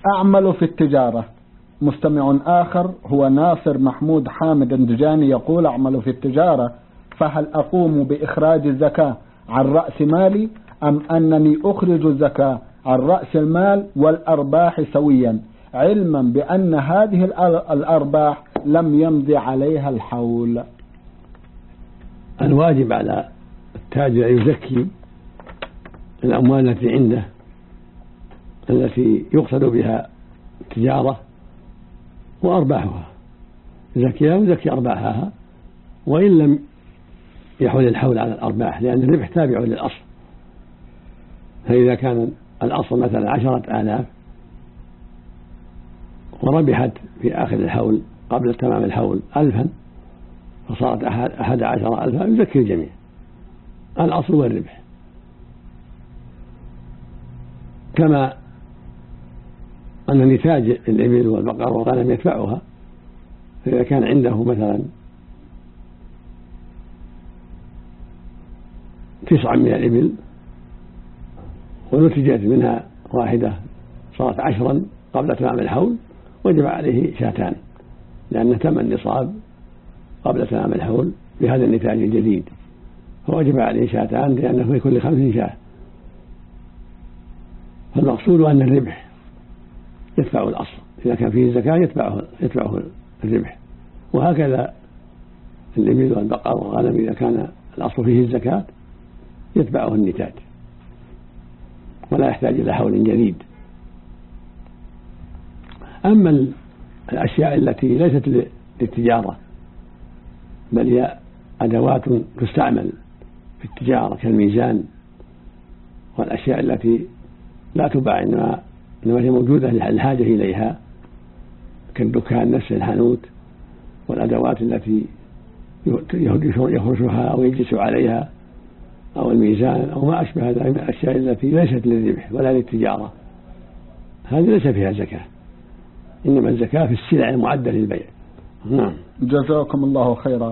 أعمل في التجارة. مستمع آخر هو ناصر محمود حامد الدجاني يقول: أعمل في التجارة، فهل أقوم بإخراج الزكاة عن رأس مالي أم أنني أخرج الزكاة عن رأس المال والأرباح سويا، علما بأن هذه الأرباح لم يمضي عليها الحول؟ الواجب على التاجر أن يزكي الأموال التي عنده التي يقصد بها التجارة وأرباحها، يزكيها ويزكي أرباحها وإن لم يحول الحول على الأرباح، لأن الربح تابع للأصل. فإذا كان الأصل مثلا 10,000 وربحت في آخر الحول قبل تمام الحول 1000 فصارت 11,000 يزكي الجميع، الأصل والربح. كما أن نتاج الإبل والبقر والغنم يدفعها، فإذا كان عنده مثلا 9 من الإبل ونتجت منها واحدة صارت 10 قبل تمام الحول وجب عليه 2، لأن تم النصاب قبل تمام الحول بهذا النتاج الجديد، فوجب عليه 2 لأنه في كل 5 شاة. فالمقصود أن الربح يدفع الأصل، إذا كان فيه الزكاة يدفعه الربح، وهكذا الإبل والبقر والغنم إذا كان الأصل فيه الزكاة يتبعه النتاج ولا يحتاج إلى حول جديد. أما الأشياء التي ليست للتجارة بل هي أدوات تستعمل في التجارة كالميزان والأشياء التي لا تباع إنما هي موجودة للحاجة إليها كالدكان نفس الحانوت، والأدوات التي يفرشها أو يجلس عليها أو الميزان أو ما أشبه ذلك من الأشياء التي ليست للربح ولا للتجارة، هذه ليس فيها زكاة، إنما الزكاة في السلع المعدة للبيع. نعم. جزاكم الله خيرا.